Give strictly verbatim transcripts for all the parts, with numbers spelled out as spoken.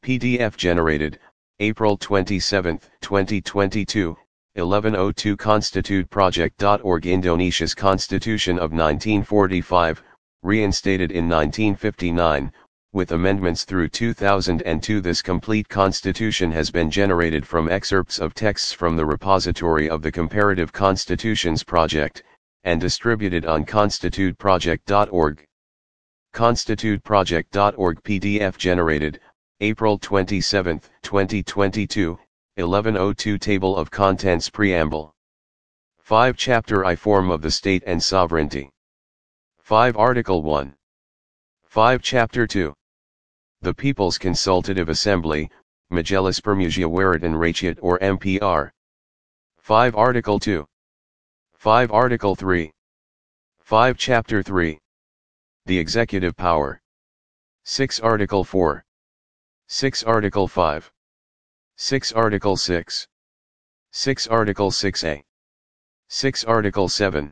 P D F generated, April twenty-seventh, twenty twenty-two, eleven oh two constitute project dot org Indonesia's Constitution of nineteen forty-five, reinstated in nineteen fifty-nine, with amendments through two thousand two. This complete constitution has been generated from excerpts of texts from the repository of the Comparative Constitutions Project, and distributed on constitute project dot org. constitute project dot org P D F generated, April twenty-seventh, twenty twenty-two, eleven oh two Table of Contents Preamble. five Chapter I Form of the State and Sovereignty. five Article one. five Chapter two. The People's Consultative Assembly, Majelis Permusyawaratan Rakyat or M P R. five Article two. five Article three. five Chapter three. The Executive Power. six Article four. six Article five. six Article six. six Article six A. six Article seven.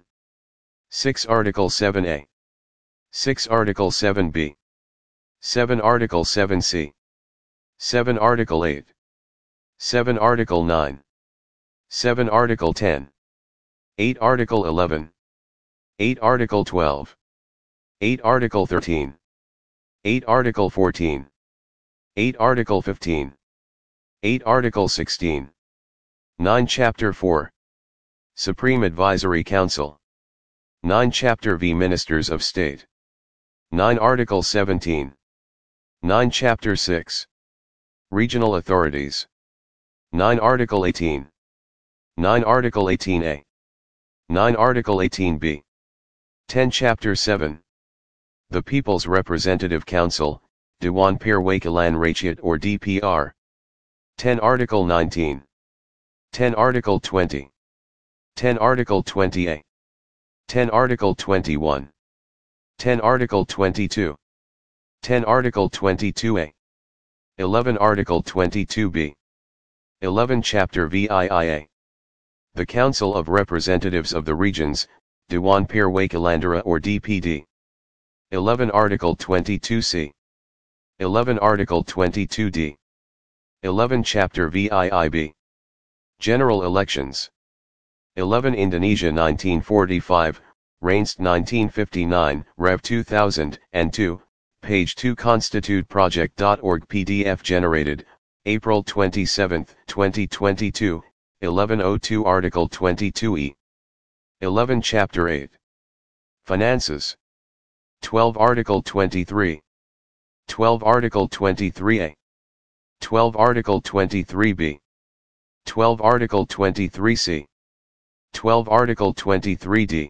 six Article seven A. six Article seven B. seven Article seven C. seven Article eight. seven Article nine. seven Article ten. eight Article eleven. eight Article twelve. eight Article thirteen. eight Article fourteen. eight Article fifteen. eight Article sixteen. nine Chapter four. Supreme Advisory Council. nine Chapter V Ministers of State. nine Article seventeen. nine Chapter six. Regional Authorities. nine Article eighteen. nine Article eighteen A. nine Article eighteen B. ten Chapter seven. The People's Representative Council, Dewan Perwakilan Rakyat or D P R. ten Article nineteen. ten Article twenty. ten Article twenty A. ten Article twenty-one. ten Article twenty-two. ten Article twenty-two A. eleven Article twenty-two B. eleven Chapter V I I A. The Council of Representatives of the Regions, Dewan Perwakilandara or D P D. eleven Article twenty-two C. eleven Article twenty-two D. eleven Chapter V I I B. General Elections. eleven Indonesia nineteen forty-five, Reinst nineteen fifty-nine, Rev two thousand two, page two constitute project dot org P D F generated, April twenty-seventh, twenty twenty-two, eleven oh two Article twenty-two E. eleven Chapter eight. Finances. twelve Article twenty-three. twelve Article twenty-three A. twelve Article twenty-three B. twelve Article twenty-three C. twelve Article twenty-three D.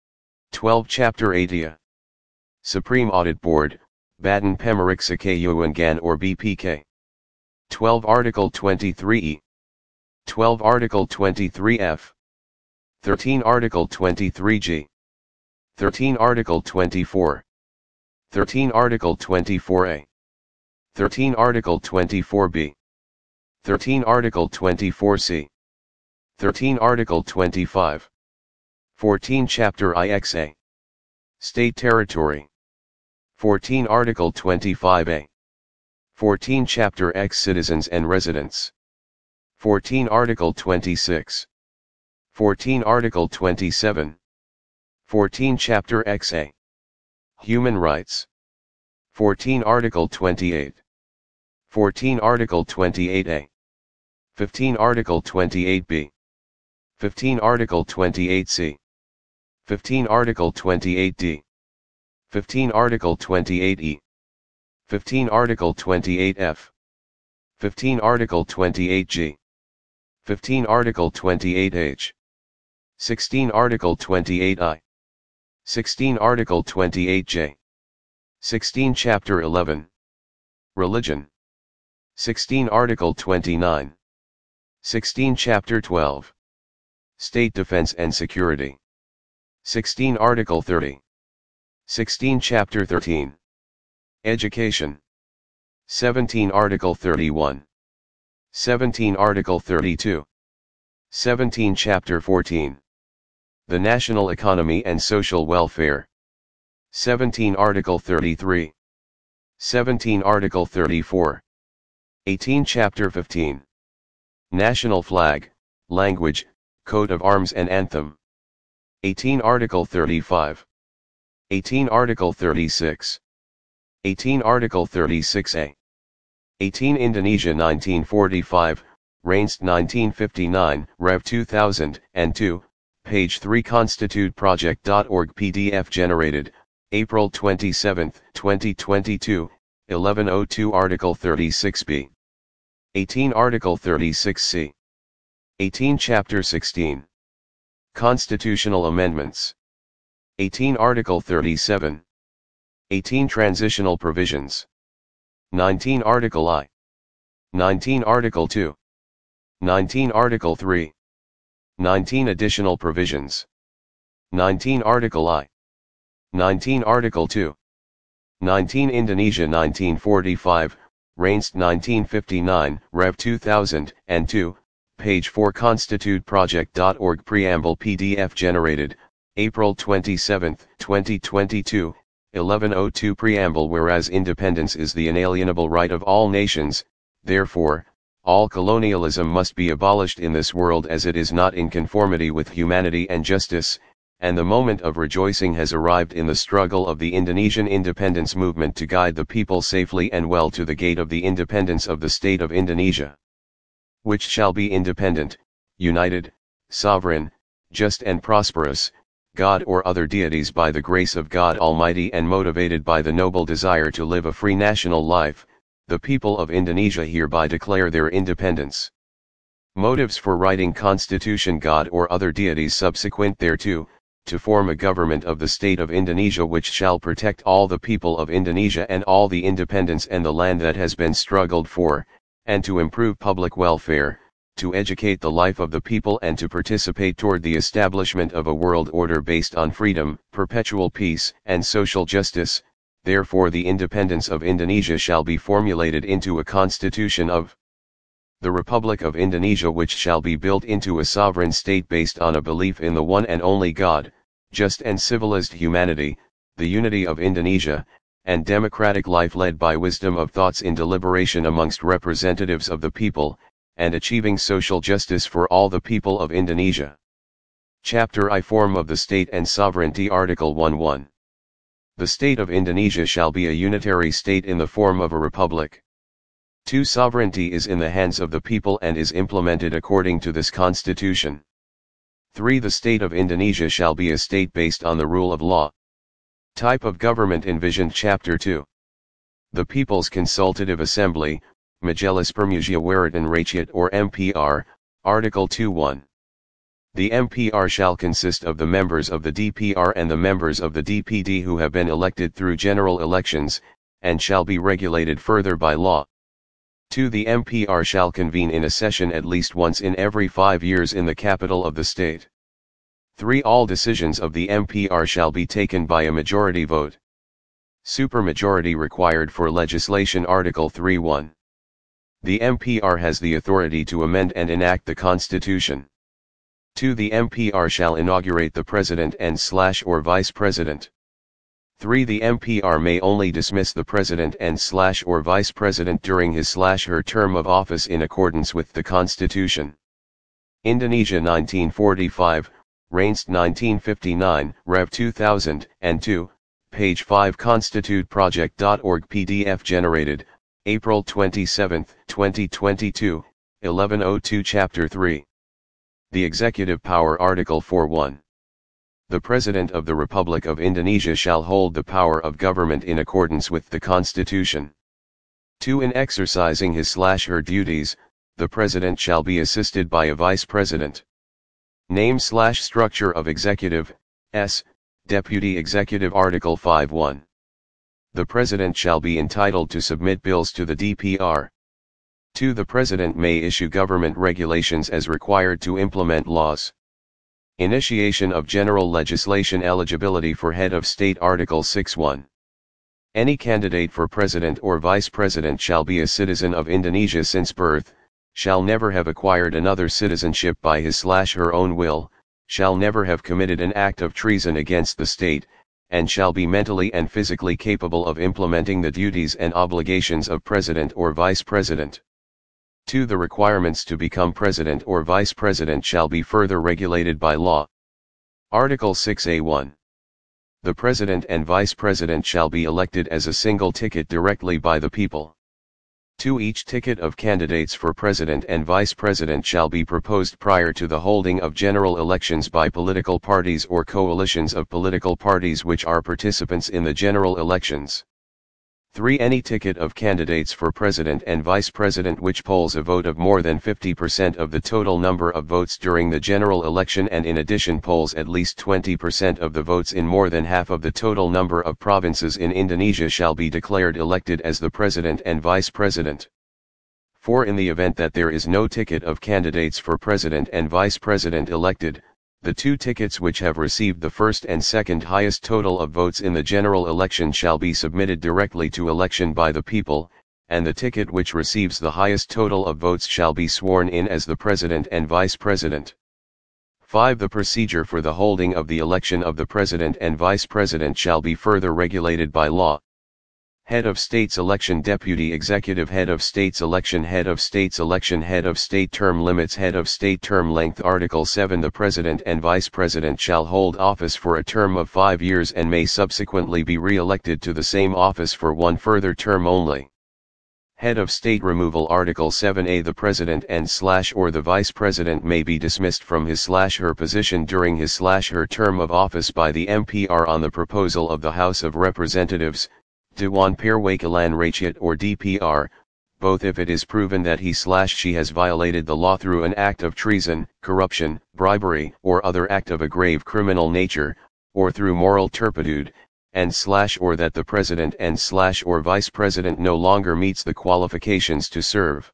twelve Chapter eighty A. Supreme Audit Board, Badan Pemeriksa Keuangan or B P K. twelve Article twenty-three E. twelve Article twenty-three F. thirteen Article twenty-three G. thirteen Article twenty-four. thirteen Article twenty-four A. thirteen Article twenty-four B. thirteen Article twenty-four C. thirteen Article twenty-five. fourteen Chapter I X A. State Territory. fourteen Article twenty-five A. fourteen Chapter X Citizens and Residents. fourteen Article twenty-six. fourteen Article twenty-seven. fourteen Chapter X A. Human Rights. fourteen Article twenty-eight. fourteen Article twenty-eight A. fifteen Article twenty-eight B. fifteen Article twenty-eight C. fifteen Article twenty-eight D. fifteen Article twenty-eight E. fifteen Article twenty-eight F. fifteen Article twenty-eight G. fifteen Article twenty-eight H. sixteen Article twenty-eight I. sixteen Article twenty-eight J. sixteen Chapter eleven. Religion. sixteen Article twenty-nine. sixteen Chapter twelve. State Defense and Security. sixteen Article thirty. sixteen Chapter thirteen. Education. seventeen Article thirty-one. seventeen Article thirty-two. seventeen Chapter fourteen. The National Economy and Social Welfare. seventeen Article thirty-three. seventeen Article thirty-four. eighteen Chapter fifteen. National Flag, Language, Coat of Arms and Anthem. eighteen Article thirty-five. eighteen Article thirty-six. eighteen Article thirty-six A. eighteen Indonesia nineteen forty-five, Reinst nineteen fifty-nine, Rev two thousand two, page three constitute project dot org P D F generated, April twenty-seventh, twenty twenty-two, eleven oh two Article thirty-six B. eighteen Article thirty-six C. eighteen Chapter sixteen. Constitutional Amendments. eighteen Article thirty-seven. eighteen Transitional Provisions. nineteen Article I. nineteen Article two. nineteen Article three. nineteen Additional Provisions. nineteen Article I. nineteen Article two. nineteen Indonesia nineteen forty-five, Reinst nineteen fifty-nine, Rev two thousand two, page four constitute project dot org Preamble P D F generated, April twenty-seventh, twenty twenty-two, eleven oh two Preamble. Whereas independence is the inalienable right of all nations, therefore, all colonialism must be abolished in this world, as it is not in conformity with humanity and justice, and the moment of rejoicing has arrived in the struggle of the Indonesian independence movement to guide the people safely and well to the gate of the independence of the state of Indonesia, which shall be independent, united, sovereign, just and prosperous, God or other deities by the grace of God Almighty, and motivated by the noble desire to live a free national life. The people of Indonesia hereby declare their independence. Motives for writing Constitution: God or other deities subsequent thereto, to form a government of the state of Indonesia which shall protect all the people of Indonesia and all the independence and the land that has been struggled for, and to improve public welfare, to educate the life of the people and to participate toward the establishment of a world order based on freedom, perpetual peace, and social justice. Therefore the independence of Indonesia shall be formulated into a constitution of the Republic of Indonesia, which shall be built into a sovereign state based on a belief in the one and only God, just and civilized humanity, the unity of Indonesia, and democratic life led by wisdom of thoughts in deliberation amongst representatives of the people, and achieving social justice for all the people of Indonesia. Chapter I. Form of the State and Sovereignty. Article one one. The state of Indonesia shall be a unitary state in the form of a republic. two. Sovereignty is in the hands of the people and is implemented according to this constitution. three. The state of Indonesia shall be a state based on the rule of law. Type of government envisioned. Chapter two. The People's Consultative Assembly, Majelis Permusyawaratan Rakyat or M P R, Article two one. The M P R shall consist of the members of the D P R and the members of the D P D who have been elected through general elections, and shall be regulated further by law. two. The M P R shall convene in a session at least once in every five years in the capital of the state. three. All decisions of the M P R shall be taken by a majority vote. Supermajority required for legislation. Article three one. The M P R has the authority to amend and enact the Constitution. two. The M P R shall inaugurate the President and slash or Vice President. three. The M P R may only dismiss the President and slash or Vice President during his slash her term of office in accordance with the Constitution. Indonesia nineteen forty-five, Reinst nineteen fifty-nine, Rev two thousand two, page five constitute project dot org P D F generated, April twenty-seventh, twenty twenty-two, eleven oh two Chapter three. The Executive Power. Article four one. The President of the Republic of Indonesia shall hold the power of government in accordance with the Constitution. two. In exercising his slash her duties, the President shall be assisted by a Vice President. Name slash structure of Executive, S, Deputy Executive. Article five one. The President shall be entitled to submit bills to the D P R. two. The President may issue government regulations as required to implement laws. Initiation of general legislation. Eligibility for head of state. Article six one. Any candidate for President or Vice President shall be a citizen of Indonesia since birth, shall never have acquired another citizenship by his slash her own will, shall never have committed an act of treason against the state, and shall be mentally and physically capable of implementing the duties and obligations of President or Vice President. two. The requirements to become president or vice president shall be further regulated by law. Article six A one. The president and vice president shall be elected as a single ticket directly by the people. two. Each ticket of candidates for president and vice president shall be proposed prior to the holding of general elections by political parties or coalitions of political parties which are participants in the general elections. three. Any ticket of candidates for president and vice president which polls a vote of more than fifty percent of the total number of votes during the general election and in addition polls at least twenty percent of the votes in more than half of the total number of provinces in Indonesia shall be declared elected as the president and vice president. four. In the event that there is no ticket of candidates for president and vice president elected, the two tickets which have received the first and second highest total of votes in the general election shall be submitted directly to election by the people, and the ticket which receives the highest total of votes shall be sworn in as the president and vice president. five. The procedure for the holding of the election of the president and vice president shall be further regulated by law. Head of State's election, Deputy Executive Head of State's election, Head of State's election, Head of State term limits, Head of State term length. Article seven. The President and Vice President shall hold office for a term of five years and may subsequently be re-elected to the same office for one further term only. Head of State removal. Article seven A. The President and slash or the Vice President may be dismissed from his slash her position during his slash her term of office by the M P R on the proposal of the House of Representatives, Dewan Perwakilan Rakyat or D P R, both if it is proven that he slash she has violated the law through an act of treason, corruption, bribery, or other act of a grave criminal nature, or through moral turpitude, and slash or that the President and slash or Vice President no longer meets the qualifications to serve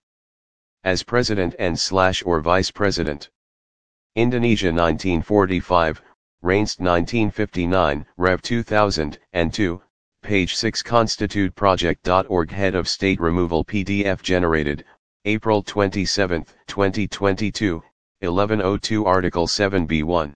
as President and slash or Vice President. Indonesia nineteen forty-five, Reinst nineteen fifty-nine, Rev two thousand two. Page six constitute project dot org. Head of State removal P D F generated, April twenty-seventh, twenty twenty-two, eleven oh two. Article seven B one.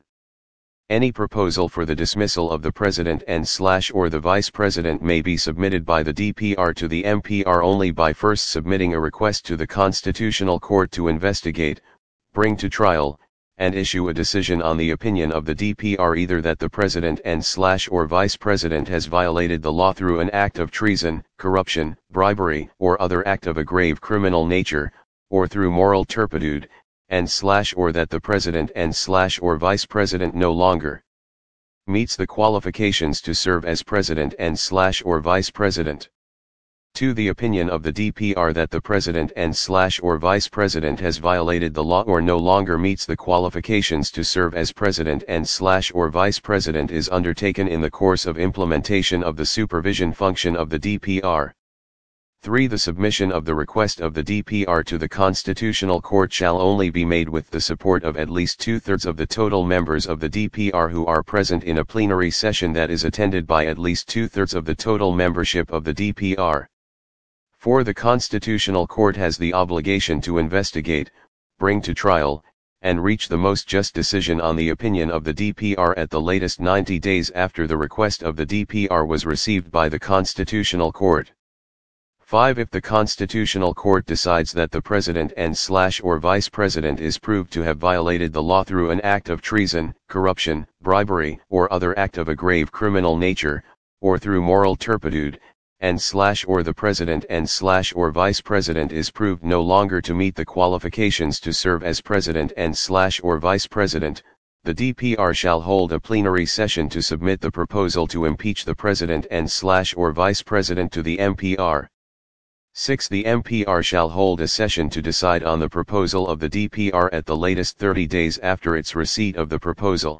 Any proposal for the dismissal of the President and slash or the Vice President may be submitted by the D P R to the M P R only by first submitting a request to the Constitutional Court to investigate, bring to trial, and issue a decision on the opinion of the D P R either that the President and slash or Vice President has violated the law through an act of treason, corruption, bribery, or other act of a grave criminal nature, or through moral turpitude, and slash or that the President and slash or Vice President no longer meets the qualifications to serve as President and slash or Vice President. two. The opinion of the D P R that the President and slash or Vice President has violated the law or no longer meets the qualifications to serve as President and slash or Vice President is undertaken in the course of implementation of the supervision function of the D P R. three. The submission of the request of the D P R to the Constitutional Court shall only be made with the support of at least two-thirds of the total members of the D P R who are present in a plenary session that is attended by at least two-thirds of the total membership of the D P R. four. The Constitutional Court has the obligation to investigate, bring to trial, and reach the most just decision on the opinion of the D P R at the latest ninety days after the request of the D P R was received by the Constitutional Court. five. If the Constitutional Court decides that the President and slash or Vice President is proved to have violated the law through an act of treason, corruption, bribery, or other act of a grave criminal nature, or through moral turpitude, and slash or the President and slash or Vice President is proved no longer to meet the qualifications to serve as President and slash or Vice President, the D P R shall hold a plenary session to submit the proposal to impeach the President and slash or Vice President to the M P R. six. The M P R shall hold a session to decide on the proposal of the D P R at the latest thirty days after its receipt of the proposal.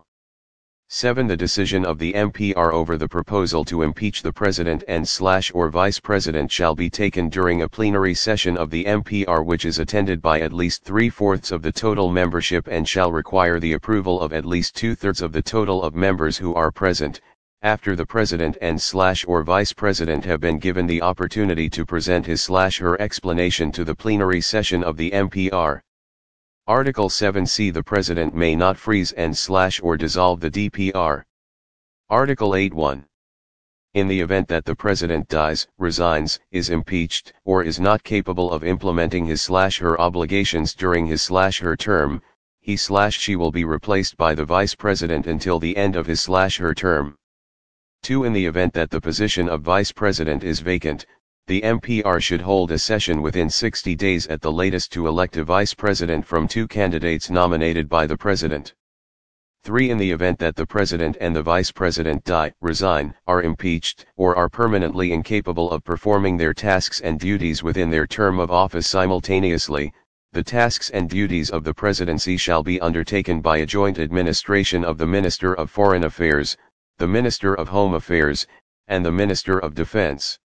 seven. The decision of the M P R over the proposal to impeach the President and slash or Vice President shall be taken during a plenary session of the M P R which is attended by at least three-fourths of the total membership and shall require the approval of at least two-thirds of the total of members who are present, after the President and slash or Vice President have been given the opportunity to present his slash her explanation to the plenary session of the M P R. Article seven C. The President may not freeze and slash or dissolve the D P R. Article eight one. In the event that the President dies, resigns, is impeached, or is not capable of implementing his slash her obligations during his slash her term, he slash she will be replaced by the Vice President until the end of his slash her term. two. In the event that the position of Vice President is vacant, the M P R should hold a session within sixty days at the latest to elect a Vice President from two candidates nominated by the President. three. In the event that the President and the Vice President die, resign, are impeached, or are permanently incapable of performing their tasks and duties within their term of office simultaneously, the tasks and duties of the Presidency shall be undertaken by a joint administration of the Minister of Foreign Affairs, the Minister of Home Affairs, and the Minister of Defense.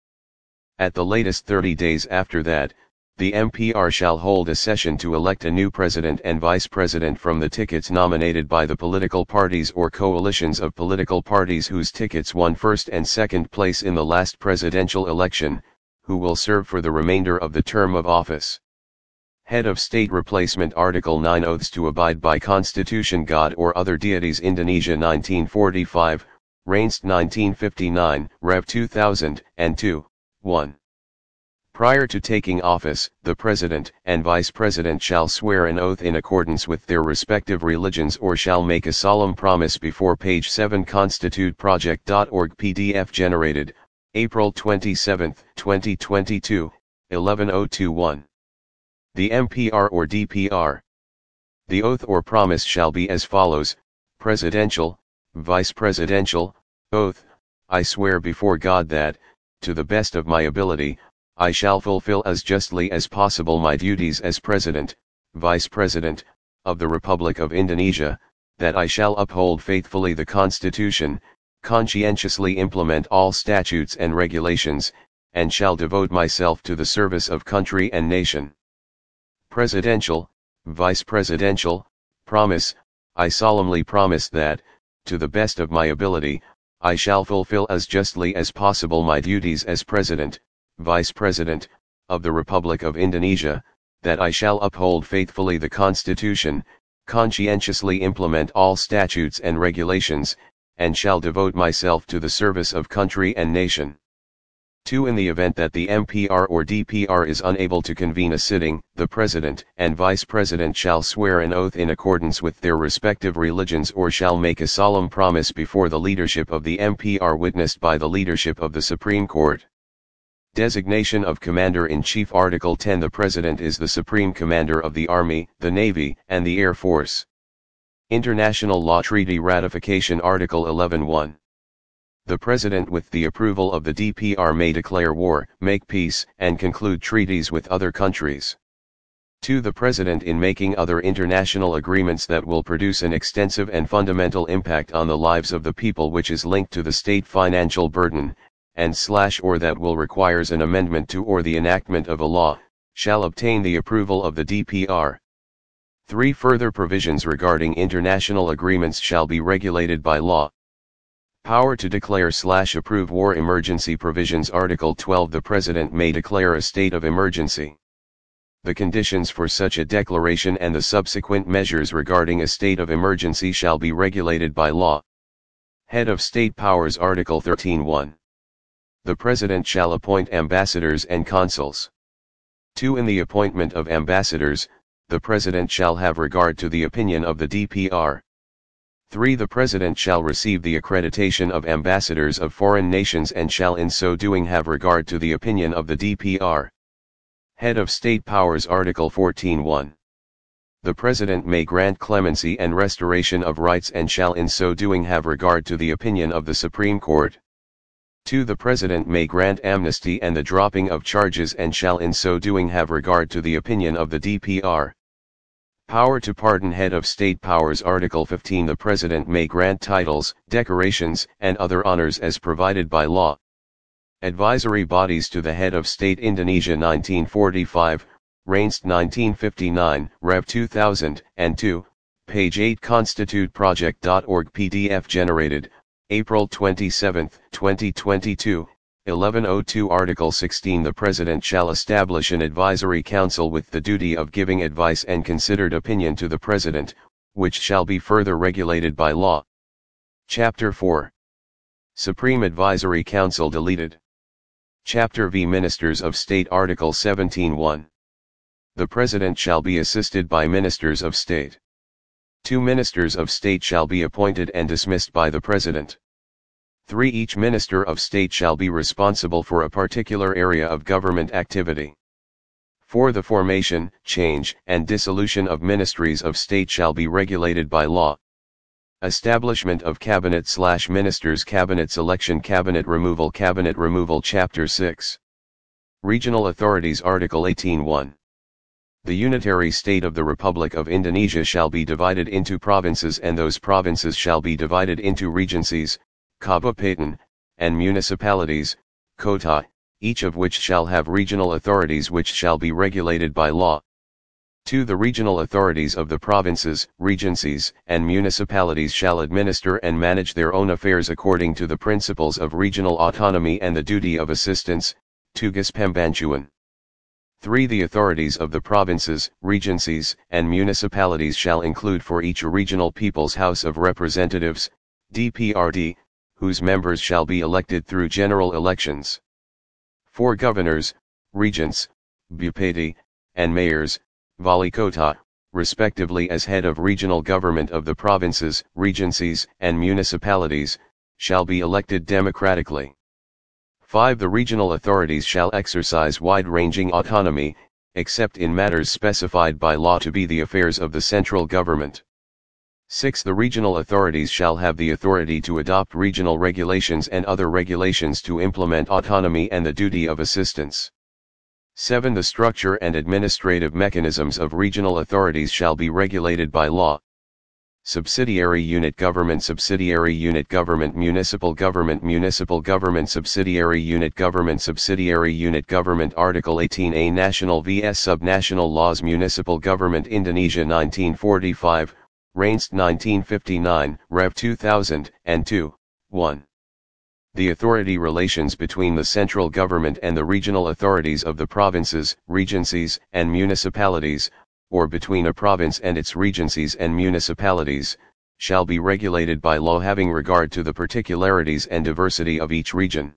At the latest thirty days after that, the M P R shall hold a session to elect a new President and Vice President from the tickets nominated by the political parties or coalitions of political parties whose tickets won first and second place in the last presidential election, who will serve for the remainder of the term of office. Head of State Replacement Article nine Oaths to abide by Constitution God or other deities Indonesia nineteen forty-five, Reinst nineteen fifty-nine, Rev two thousand two, one. Prior to taking office, the President and Vice President shall swear an oath in accordance with their respective religions or shall make a solemn promise before page seven constitute project dot org P D F generated, April twenty-seventh, twenty twenty-two, eleven oh twenty-one. The M P R or D P R. The oath or promise shall be as follows: Presidential, Vice Presidential, Oath, I swear before God that, to the best of my ability, I shall fulfill as justly as possible my duties as President, Vice President, of the Republic of Indonesia, that I shall uphold faithfully the Constitution, conscientiously implement all statutes and regulations, and shall devote myself to the service of country and nation. Presidential, Vice Presidential, Promise, I solemnly promise that, to the best of my ability, I shall fulfill as justly as possible my duties as President, Vice President, of the Republic of Indonesia, that I shall uphold faithfully the Constitution, conscientiously implement all statutes and regulations, and shall devote myself to the service of country and nation. two. In the event that the M P R or D P R is unable to convene a sitting, the President and Vice President shall swear an oath in accordance with their respective religions or shall make a solemn promise before the leadership of the M P R witnessed by the leadership of the Supreme Court. Designation of Commander-in-Chief Article ten. The President is the Supreme Commander of the Army, the Navy, and the Air Force. International Law Treaty Ratification Article eleven one. The President with the approval of the D P R may declare war, make peace, and conclude treaties with other countries. two. The President in making other international agreements that will produce an extensive and fundamental impact on the lives of the people which is linked to the state financial burden, and slash or that will requires an amendment to or the enactment of a law, shall obtain the approval of the D P R. three. Further provisions regarding international agreements shall be regulated by law. Power to declare slash approve war emergency provisions Article twelve. The President may declare a state of emergency. The conditions for such a declaration and the subsequent measures regarding a state of emergency shall be regulated by law. Head of State Powers Article thirteen one. The President shall appoint ambassadors and consuls. two. In the appointment of ambassadors, the President shall have regard to the opinion of the D P R. three. The President shall receive the accreditation of ambassadors of foreign nations and shall in so doing have regard to the opinion of the D P R. Head of State Powers Article fourteen one. The President may grant clemency and restoration of rights and shall in so doing have regard to the opinion of the Supreme Court. two. The President may grant amnesty and the dropping of charges and shall in so doing have regard to the opinion of the D P R. Power to pardon Head of State Powers Article fifteen. The President may grant titles, decorations, and other honors as provided by law. Advisory bodies to the Head of State Indonesia nineteen forty-five, Reinst nineteen fifty-nine, Rev two thousand two, page eight constitute project dot org P D F generated, April twenty-seventh, twenty twenty-two, eleven oh two Article sixteen. The President shall establish an advisory council with the duty of giving advice and considered opinion to the President, which shall be further regulated by law. Chapter four. Supreme Advisory Council deleted. Chapter V Ministers of State Article seventeen one. The President shall be assisted by Ministers of State. Two Ministers of State shall be appointed and dismissed by the President. three Each Minister of State shall be responsible for a particular area of government activity. four The formation, change, and dissolution of Ministries of State shall be regulated by law. Establishment of Cabinet slash Ministers Cabinet selection Cabinet removal Cabinet removal Chapter six. Regional Authorities Article eighteen one. The unitary state of the Republic of Indonesia shall be divided into provinces, and those provinces shall be divided into regencies, kabupaten, and municipalities, kota, each of which shall have regional authorities which shall be regulated by law. two The regional authorities of the provinces, regencies, and municipalities shall administer and manage their own affairs according to the principles of regional autonomy and the duty of assistance, tugas pembantuan. three The authorities of the provinces, regencies, and municipalities shall include for each a regional People's House of Representatives, D P R D, whose members shall be elected through general elections. four Governors, regents, bupati, and mayors, wali kota, respectively as head of regional government of the provinces, regencies, and municipalities, shall be elected democratically. five The regional authorities shall exercise wide-ranging autonomy, except in matters specified by law to be the affairs of the central government. six The regional authorities shall have the authority to adopt regional regulations and other regulations to implement autonomy and the duty of assistance. seven The structure and administrative mechanisms of regional authorities shall be regulated by law. Subsidiary unit government Subsidiary unit government Municipal government Municipal government Subsidiary unit government Subsidiary unit government Article eighteen A National vs Subnational Laws Municipal Government Indonesia nineteen forty-five, Reinst nineteen fifty-nine, Rev two thousand two, one. The authority relations between the central government and the regional authorities of the provinces, regencies, and municipalities, or between a province and its regencies and municipalities, shall be regulated by law having regard to the particularities and diversity of each region.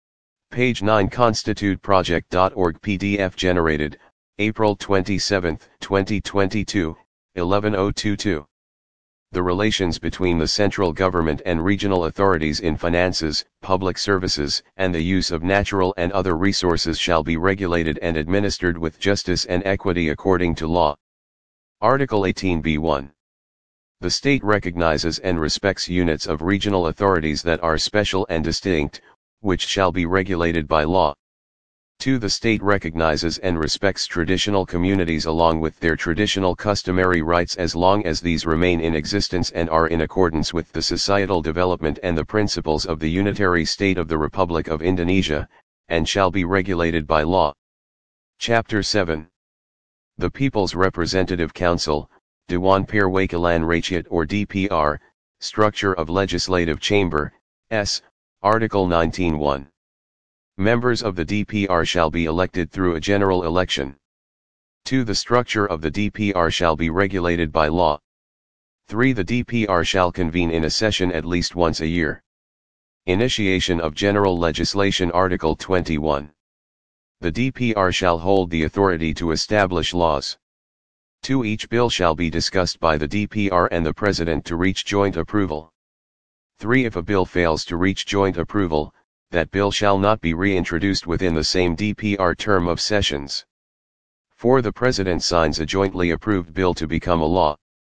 Page nine constitute project dot org P D F generated, April twenty-seventh, twenty twenty-two, eleven oh twenty-two. The relations between the central government and regional authorities in finances, public services, and the use of natural and other resources shall be regulated and administered with justice and equity according to law. Article eighteen B one. The state recognizes and respects units of regional authorities that are special and distinct, which shall be regulated by law. two The state recognizes and respects traditional communities along with their traditional customary rights as long as these remain in existence and are in accordance with the societal development and the principles of the unitary state of the Republic of Indonesia, and shall be regulated by law. Chapter seven. The People's Representative Council, Dewan Perwakilan Rakyat or D P R, Structure of Legislative Chamber, S. Article nineteen one. Members of the D P R shall be elected through a general election. two The structure of the D P R shall be regulated by law. three The D P R shall convene in a session at least once a year. Initiation of general legislation Article twenty-one. The D P R shall hold the authority to establish laws. two Each bill shall be discussed by the D P R and the President to reach joint approval. three If a bill fails to reach joint approval, that bill shall not be reintroduced within the same D P R term of sessions. four The President signs a jointly approved bill to become a law.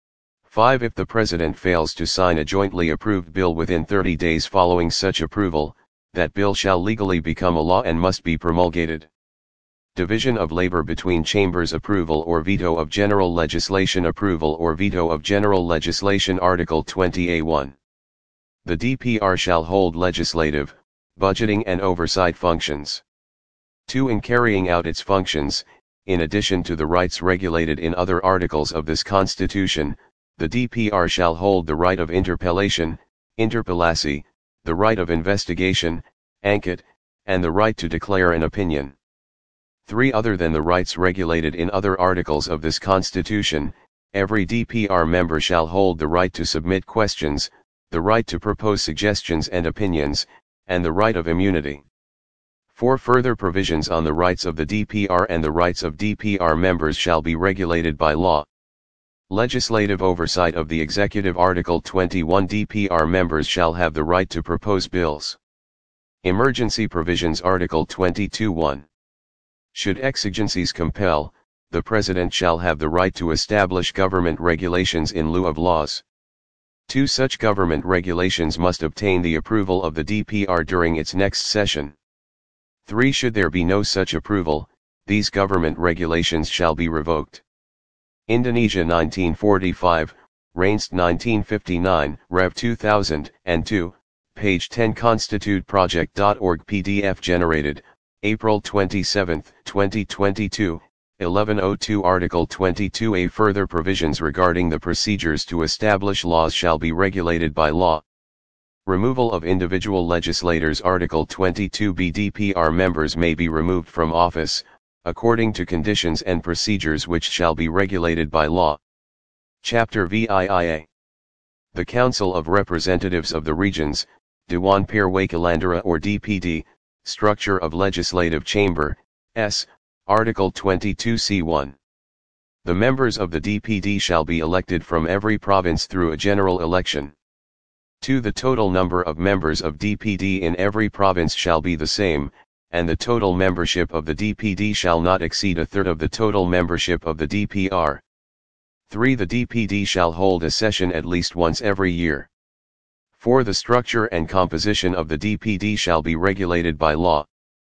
five If the President fails to sign a jointly approved bill within thirty days following such approval, that bill shall legally become a law and must be promulgated. Division of labor between chambers approval or veto of general legislation approval or veto of general legislation Article twenty A one. The D P R shall hold legislative, budgeting and oversight functions. two In carrying out its functions, in addition to the rights regulated in other articles of this Constitution, the D P R shall hold the right of interpellation, interpellasi, the right of investigation, angket, and the right to declare an opinion. three Other than the rights regulated in other articles of this Constitution, every D P R member shall hold the right to submit questions, the right to propose suggestions and opinions, and the right of immunity. Four further provisions on the rights of the D P R and the rights of D P R members shall be regulated by law. Legislative oversight of the executive. Article twenty-one D P R members shall have the right to propose bills. Emergency provisions. Article twenty-two one. Should exigencies compel, the President shall have the right to establish government regulations in lieu of laws. Two such government regulations must obtain the approval of the D P R during its next session. Three. Should there be no such approval, these government regulations shall be revoked. Indonesia nineteen forty-five, Reinst nineteen fifty-nine, Rev two thousand two, page ten constitute project dot org P D F generated, April twenty-seventh, twenty twenty-two, eleven oh two. Article twenty-two A. Further provisions regarding the procedures to establish laws shall be regulated by law. Removal of individual legislators. Article twenty-two B. D P R members may be removed from office, according to conditions and procedures which shall be regulated by law. Chapter V I I A. The Council of Representatives of the Regions, Dewan Perwakilan or D P D, Structure of Legislative Chamber, S. Article twenty-two C one. The members of the D P D shall be elected from every province through a general election. two. The total number of members of D P D in every province shall be the same, and the total membership of the D P D shall not exceed a third of the total membership of the D P R. three. The D P D shall hold a session at least once every year. four. The structure and composition of the D P D shall be regulated by law.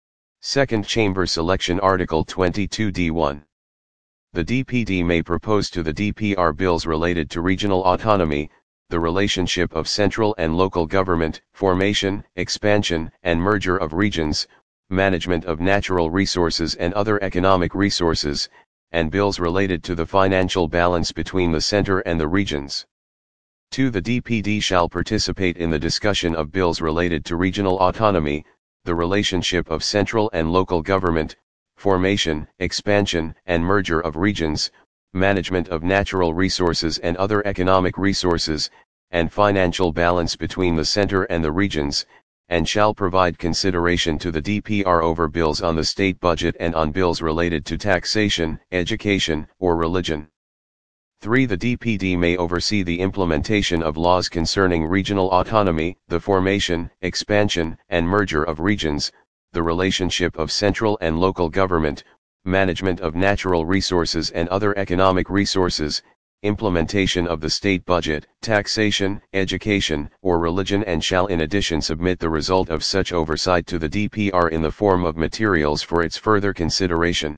Second Chamber Selection. Article twenty-two D one. The D P D may propose to the D P R bills related to regional autonomy, the relationship of central and local government, formation, expansion, and merger of regions, management of natural resources and other economic resources, and bills related to the financial balance between the center and the regions. two. The D P D shall participate in the discussion of bills related to regional autonomy, the relationship of central and local government, formation, expansion, and merger of regions, management of natural resources and other economic resources, and financial balance between the center and the regions, and shall provide consideration to the D P R over bills on the state budget and on bills related to taxation, education, or religion. three. The D P D may oversee the implementation of laws concerning regional autonomy, the formation, expansion, and merger of regions, the relationship of central and local government, management of natural resources and other economic resources, implementation of the state budget, taxation, education, or religion, and shall in addition submit the result of such oversight to the D P R in the form of materials for its further consideration.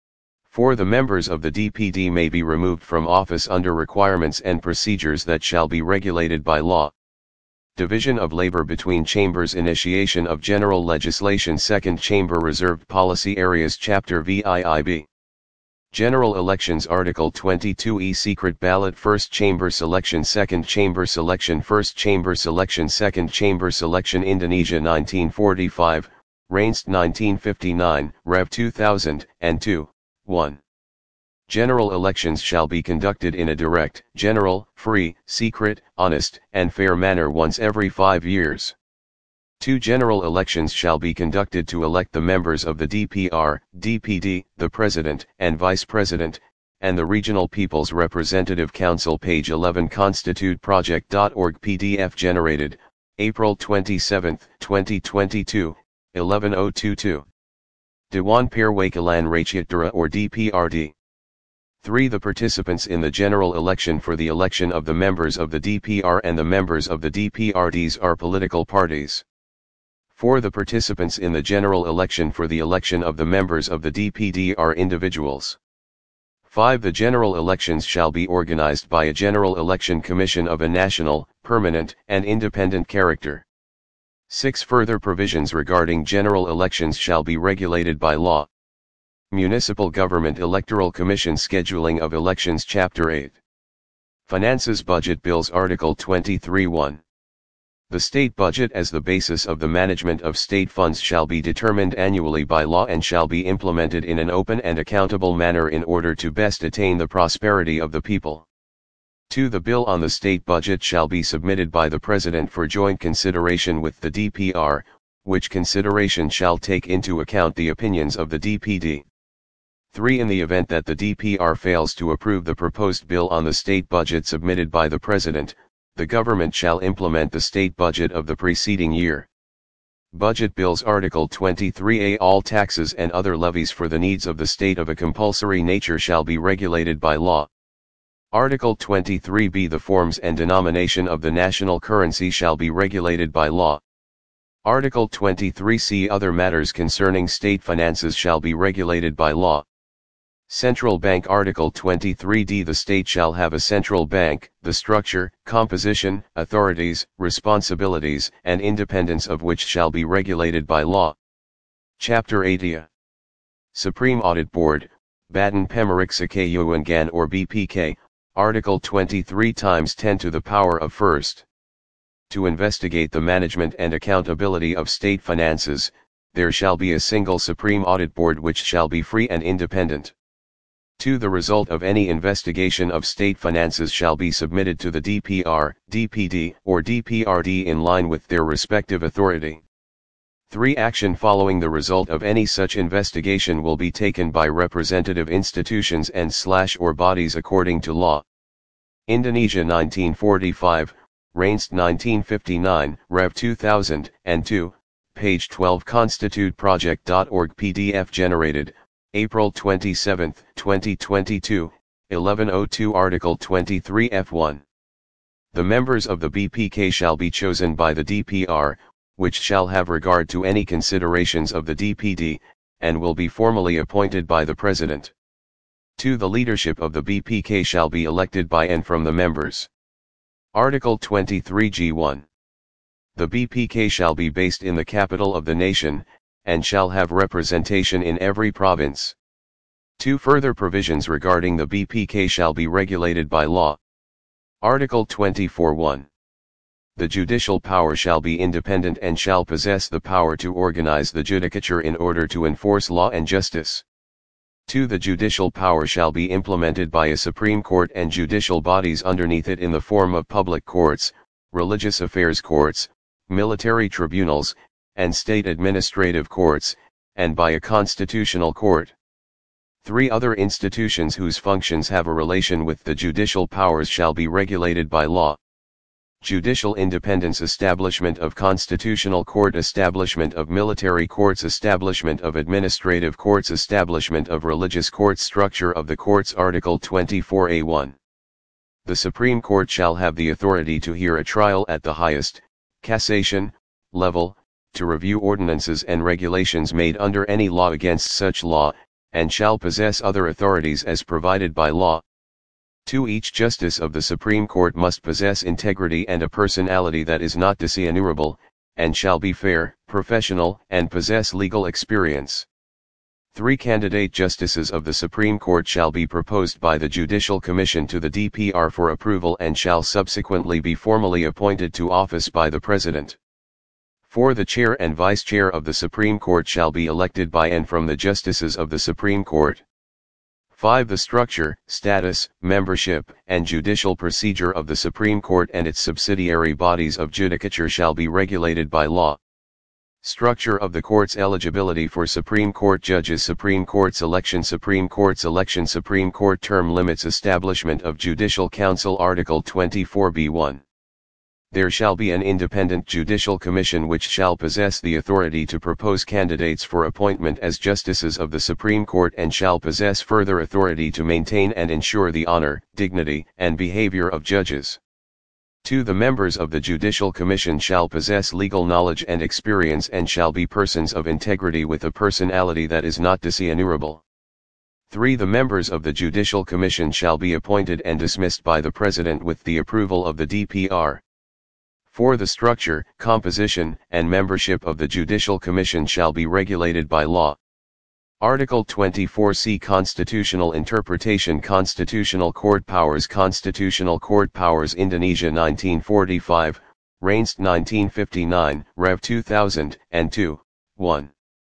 four. The members of the D P D may be removed from office under requirements and procedures that shall be regulated by law. Division of labor between chambers. Initiation of general legislation. Second Chamber Reserved Policy Areas. Chapter V I I B. General Elections. Article twenty-two E. Secret Ballot. First Chamber Selection. Second Chamber Selection. First Chamber Selection. Second Chamber Selection. Indonesia nineteen forty-five, Reinst nineteen fifty-nine, Rev two thousand two, one. General elections shall be conducted in a direct, general, free, secret, honest, and fair manner once every five years. Two general elections shall be conducted to elect the members of the D P R, D P D, the President and Vice President, and the Regional People's Representative Council. Page eleven constitute project dot org P D F generated, April twenty-seventh, twenty twenty-two, eleven oh two. Dewan Perwakilan Rakyat or D P R D. three. The participants in the general election for the election of the members of the D P R and the members of the D P R Ds are political parties. four. The participants in the general election for the election of the members of the D P D are individuals. five. The general elections shall be organized by a General Election Commission of a national, permanent, and independent character. six. Further provisions regarding general elections shall be regulated by law. Municipal Government Electoral Commission Scheduling of Elections. Chapter eight. Finances. Budget Bills. Article twenty-three one. The state budget as the basis of the management of state funds shall be determined annually by law and shall be implemented in an open and accountable manner in order to best attain the prosperity of the people. two. The bill on the state budget shall be submitted by the President for joint consideration with the D P R, which consideration shall take into account the opinions of the D P D. three. In the event that the D P R fails to approve the proposed bill on the state budget submitted by the President, the government shall implement the state budget of the preceding year. Budget Bills Article twenty-three A. All taxes and other levies for the needs of the state of a compulsory nature shall be regulated by law. Article twenty-three B. The forms and denomination of the national currency shall be regulated by law. Article twenty-three C. Other matters concerning state finances shall be regulated by law. Central Bank Article twenty-three D. The state shall have a central bank, the structure, composition, authorities, responsibilities, and independence of which shall be regulated by law. Chapter eighty. Supreme Audit Board, Baton Pemeriksakayuangan or B P K, Article twenty-three times ten to the power of first. To investigate the management and accountability of state finances, there shall be a single Supreme Audit Board which shall be free and independent. two. The result of any investigation of state finances shall be submitted to the D P R, D P D, or D P R D in line with their respective authority. three. Action following the result of any such investigation will be taken by representative institutions and slash or bodies according to law. Indonesia nineteen forty-five, Reinst nineteen fifty-nine, Rev two thousand two, page twelve constitute project dot org P D F generated, April twenty-seventh, twenty twenty-two, eleven oh two Article twenty-three F one. The members of the B P K shall be chosen by the D P R, which shall have regard to any considerations of the D P D, and will be formally appointed by the President. two. The leadership of the B P K shall be elected by and from the members. Article twenty-three G one. The B P K shall be based in the capital of the nation, and shall have representation in every province. two. Further provisions regarding the B P K shall be regulated by law. Article twenty-four one. The judicial power shall be independent and shall possess the power to organize the judicature in order to enforce law and justice. two. The judicial power shall be implemented by a Supreme Court and judicial bodies underneath it in the form of public courts, religious affairs courts, military tribunals, and state administrative courts, and by a constitutional court. three. Other institutions whose functions have a relation with the judicial powers shall be regulated by law. Judicial independence, establishment of constitutional court, establishment of military courts, establishment of administrative courts, establishment of religious courts, structure of the courts. Article twenty-four A one. The Supreme Court shall have the authority to hear a trial at the highest, cassation, level, to review ordinances and regulations made under any law against such law, and shall possess other authorities as provided by law. two. Each justice of the Supreme Court must possess integrity and a personality that is not dishonorable, and shall be fair, professional, and possess legal experience. three. Candidate justices of the Supreme Court shall be proposed by the Judicial Commission to the D P R for approval and shall subsequently be formally appointed to office by the President. four. The Chair and Vice Chair of the Supreme Court shall be elected by and from the justices of the Supreme Court. five. The structure, status, membership, and judicial procedure of the Supreme Court and its subsidiary bodies of judicature shall be regulated by law. Structure of the court's eligibility for Supreme Court judges, Supreme Court's election, Supreme Court's election, Supreme Court term limits, establishment of Judicial Council. Article twenty-four B one. There shall be an independent judicial commission which shall possess the authority to propose candidates for appointment as justices of the Supreme Court and shall possess further authority to maintain and ensure the honor, dignity, and behavior of judges. two. The members of the Judicial Commission shall possess legal knowledge and experience and shall be persons of integrity with a personality that is not dishonorable. three. The members of the Judicial Commission shall be appointed and dismissed by the President with the approval of the D P R. four. The structure, composition, and membership of the Judicial Commission shall be regulated by law. Article twenty-four C. Constitutional interpretation, Constitutional Court powers, Constitutional Court powers. Indonesia nineteen forty-five, Reinst nineteen fifty-nine, Rev two thousand two, one.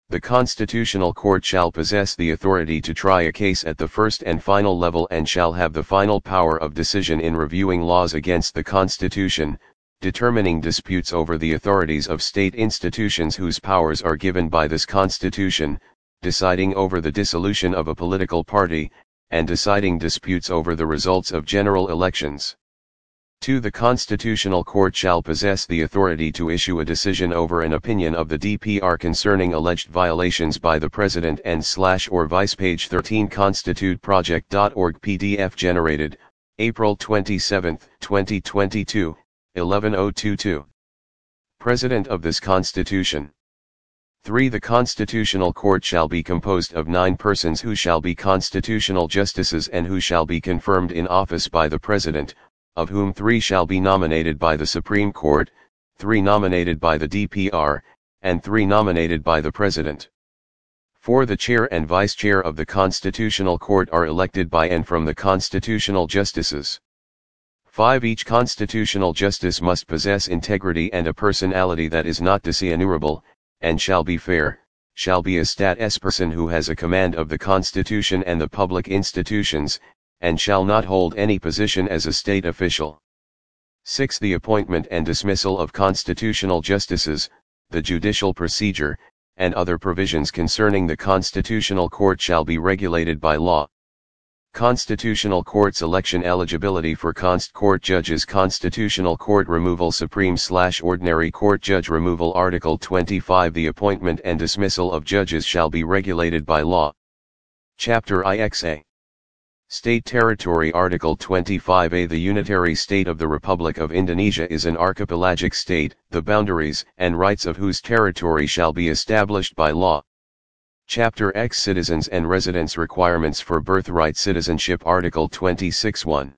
The Constitutional Court shall possess the authority to try a case at the first and final level and shall have the final power of decision in reviewing laws against the Constitution, determining disputes over the authorities of state institutions whose powers are given by this Constitution, deciding over the dissolution of a political party, and deciding disputes over the results of general elections. two. The Constitutional Court shall possess the authority to issue a decision over an opinion of the D P R concerning alleged violations by the President and slash or Vice. Page thirteen constitute project dot org P D F generated, April twenty-seventh, twenty twenty-two, eleven oh twenty-two. President of this Constitution. three. The Constitutional Court shall be composed of nine persons who shall be constitutional justices and who shall be confirmed in office by the President, of whom three shall be nominated by the Supreme Court, three nominated by the D P R, and three nominated by the President. four. The Chair and Vice Chair of the Constitutional Court are elected by and from the constitutional justices. five. Each constitutional justice must possess integrity and a personality that is not dishonorable, and shall be fair, shall be a stat-s person who has a command of the Constitution and the public institutions, and shall not hold any position as a state official. six. The appointment and dismissal of constitutional justices, the judicial procedure, and other provisions concerning the Constitutional Court shall be regulated by law. Constitutional Court's election eligibility for Const Court judges. Constitutional Court removal. Supreme slash Ordinary Court judge removal. Article twenty-five. The appointment and dismissal of judges shall be regulated by law. Chapter six A. State Territory. Article twenty-five A. The unitary state of the Republic of Indonesia is an archipelagic state, the boundaries and rights of whose territory shall be established by law. Chapter X. Citizens and Residents. Requirements for birthright citizenship. Article twenty-six one.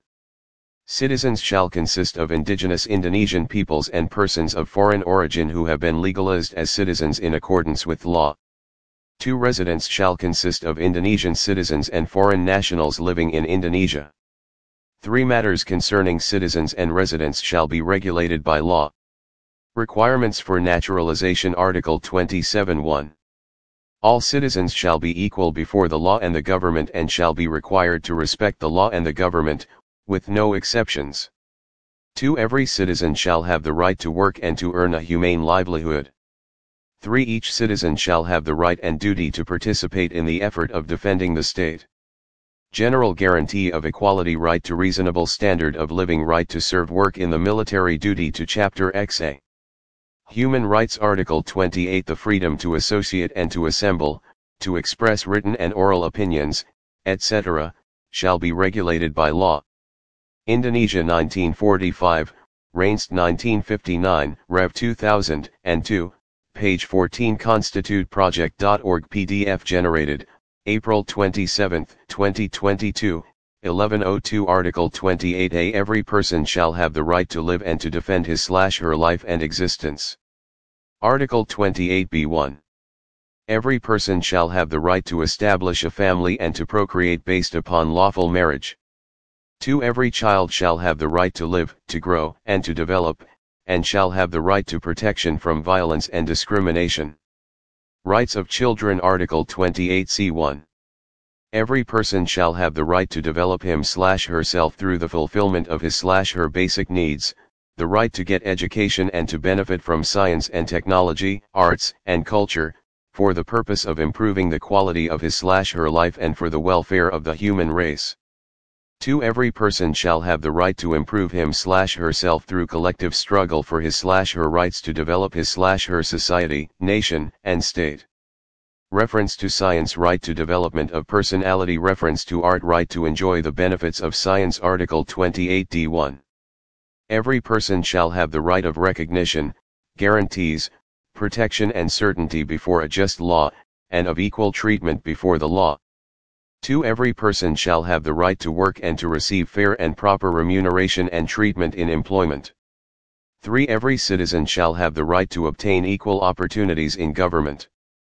Citizens shall consist of indigenous Indonesian peoples and persons of foreign origin who have been legalized as citizens in accordance with law. two. Residents shall consist of Indonesian citizens and foreign nationals living in Indonesia. three. Matters concerning citizens and residents shall be regulated by law. Requirements for naturalization. Article twenty-seven one. All citizens shall be equal before the law and the government and shall be required to respect the law and the government, with no exceptions. two. Every citizen shall have the right to work and to earn a humane livelihood. three. Each citizen shall have the right and duty to participate in the effort of defending the state. General guarantee of equality. Right to reasonable standard of living. Right to serve work in the military. Duty to Chapter X A. Human Rights. Article twenty-eight. The freedom to associate and to assemble, to express written and oral opinions, et cetera, shall be regulated by law. Indonesia nineteen forty-five, Reinst nineteen fifty-nine, Rev two thousand two, page fourteen constitute project dot org P D F generated, April twenty-seventh, twenty twenty-two, eleven oh two. Article twenty-eight A. Every person shall have the right to live and to defend his slash her life and existence. Article twenty-eight B one. Every person shall have the right to establish a family and to procreate based upon lawful marriage. two. Every child shall have the right to live, to grow, and to develop, and shall have the right to protection from violence and discrimination. Rights of Children. Article twenty-eight C one. Every person shall have the right to develop him slash herself through the fulfillment of his slash her basic needs, the right to get education and to benefit from science and technology, arts and culture, for the purpose of improving the quality of his slash her life and for the welfare of the human race. two. Every person shall have the right to improve him slash herself through collective struggle for his slash her rights to develop his slash her society, nation, and state. Reference to science. Right to development of personality. Reference to art. Right to enjoy the benefits of science. Article twenty-eight D one. Every person shall have the right of recognition, guarantees, protection and certainty before a just law, and of equal treatment before the law. two. Every person shall have the right to work and to receive fair and proper remuneration and treatment in employment. three. Every citizen shall have the right to obtain equal opportunities in government.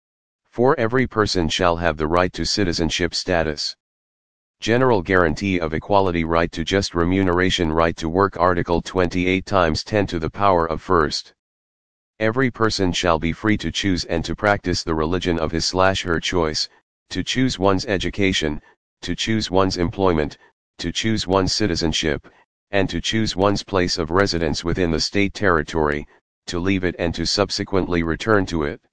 four. Every person shall have the right to citizenship status. General guarantee of equality. Right to just remuneration. Right to work. Article twenty-eight times ten to the power of first. Every person shall be free to choose and to practice the religion of his slash her choice, to choose one's education, to choose one's employment, to choose one's citizenship, and to choose one's place of residence within the state territory, to leave it and to subsequently return to it.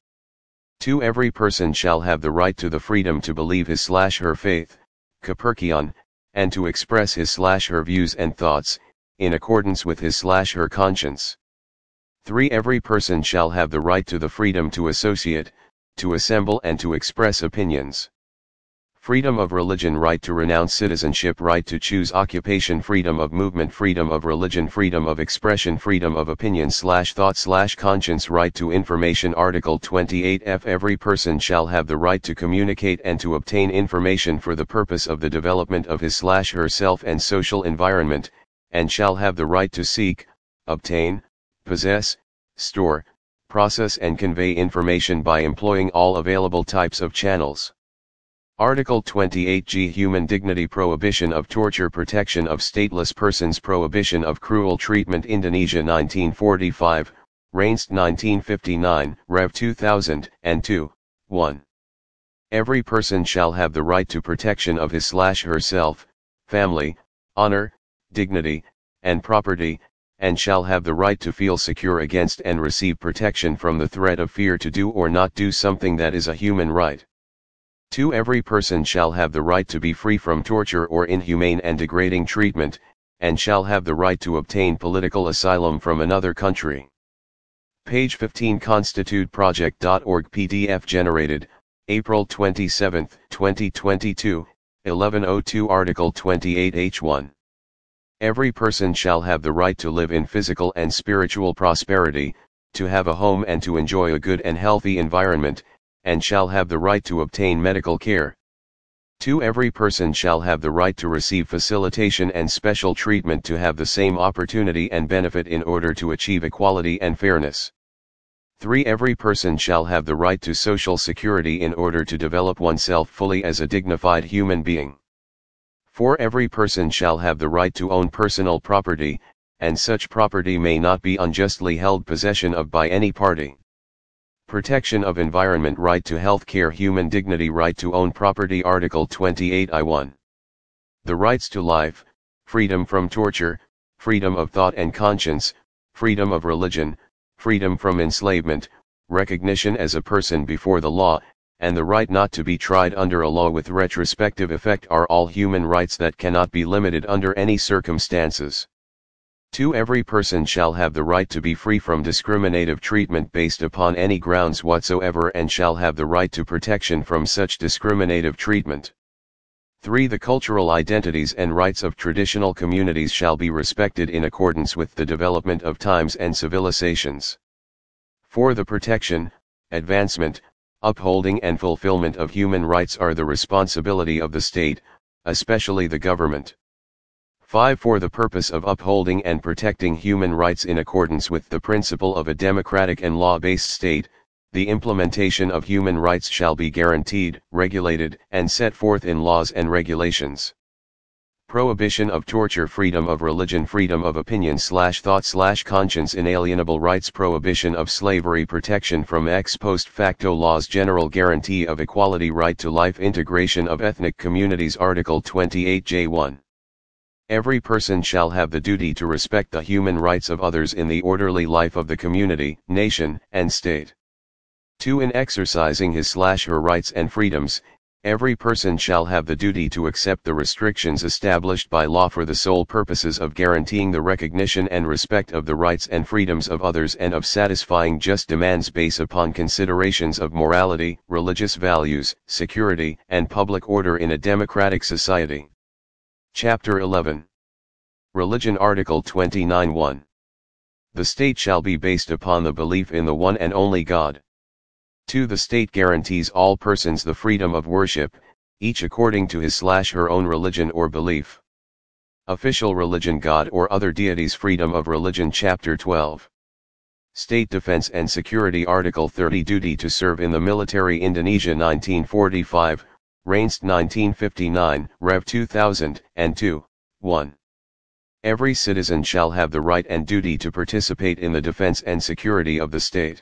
two Every person shall have the right to the freedom to believe his slash her faith, Caperkion, and to express his slash her views and thoughts, in accordance with his slash her conscience. three Every person shall have the right to the freedom to associate, to assemble and to express opinions. Freedom of religion, right to renounce citizenship, right to choose occupation, freedom of movement, freedom of religion, freedom of expression, freedom of opinion slash thought slash conscience, right to information. Article twenty-eight F Every person shall have the right to communicate and to obtain information for the purpose of the development of his slash herself and social environment, and shall have the right to seek, obtain, possess, store, process and convey information by employing all available types of channels. Article twenty-eight G Human dignity, prohibition of torture, protection of stateless persons, prohibition of cruel treatment. Indonesia nineteen forty-five, Reinst nineteen fifty-nine, Rev two thousand two, one. Every person shall have the right to protection of his slash herself, family, honor, dignity, and property, and shall have the right to feel secure against and receive protection from the threat of fear to do or not do something that is a human right. two Every person shall have the right to be free from torture or inhumane and degrading treatment, and shall have the right to obtain political asylum from another country. Page fifteen Constitute Project dot org P D F generated, April twenty-seventh, twenty twenty-two, eleven oh two. Article twenty-eight H one. Every person shall have the right to live in physical and spiritual prosperity, to have a home and to enjoy a good and healthy environment, and shall have the right to obtain medical care. two Every person shall have the right to receive facilitation and special treatment, to have the same opportunity and benefit in order to achieve equality and fairness. three Every person shall have the right to social security in order to develop oneself fully as a dignified human being. four Every person shall have the right to own personal property, and such property may not be unjustly held possession of by any party. Protection of environment, right to health care, human dignity, right to own property. Article twenty-eight I one. The rights to life, freedom from torture, freedom of thought and conscience, freedom of religion, freedom from enslavement, recognition as a person before the law, and the right not to be tried under a law with retrospective effect are all human rights that cannot be limited under any circumstances. two Every person shall have the right to be free from discriminative treatment based upon any grounds whatsoever, and shall have the right to protection from such discriminative treatment. three The cultural identities and rights of traditional communities shall be respected in accordance with the development of times and civilizations. four The protection, advancement, upholding and fulfillment of human rights are the responsibility of the state, especially the government. five For the purpose of upholding and protecting human rights in accordance with the principle of a democratic and law-based state, the implementation of human rights shall be guaranteed, regulated, and set forth in laws and regulations. Prohibition of torture, freedom of religion, freedom of opinion slash thought slash conscience, inalienable rights, prohibition of slavery, protection from ex post facto laws, general guarantee of equality, right to life, integration of ethnic communities. Article twenty-eight J one. Every person shall have the duty to respect the human rights of others in the orderly life of the community, nation, and state. two In exercising his slash her rights and freedoms, every person shall have the duty to accept the restrictions established by law for the sole purposes of guaranteeing the recognition and respect of the rights and freedoms of others, and of satisfying just demands based upon considerations of morality, religious values, security, and public order in a democratic society. Chapter eleven. Religion. Article twenty-nine one. The state shall be based upon the belief in the one and only God. two The state guarantees all persons the freedom of worship, each according to his slash her own religion or belief. Official religion, God or other deities. Freedom of religion. Chapter twelve. State defense and security. Article thirty. Duty to serve in the military. Indonesia nineteen forty-five, Reinst nineteen fifty-nine, Rev two thousand two, one. Every citizen shall have the right and duty to participate in the defense and security of the state.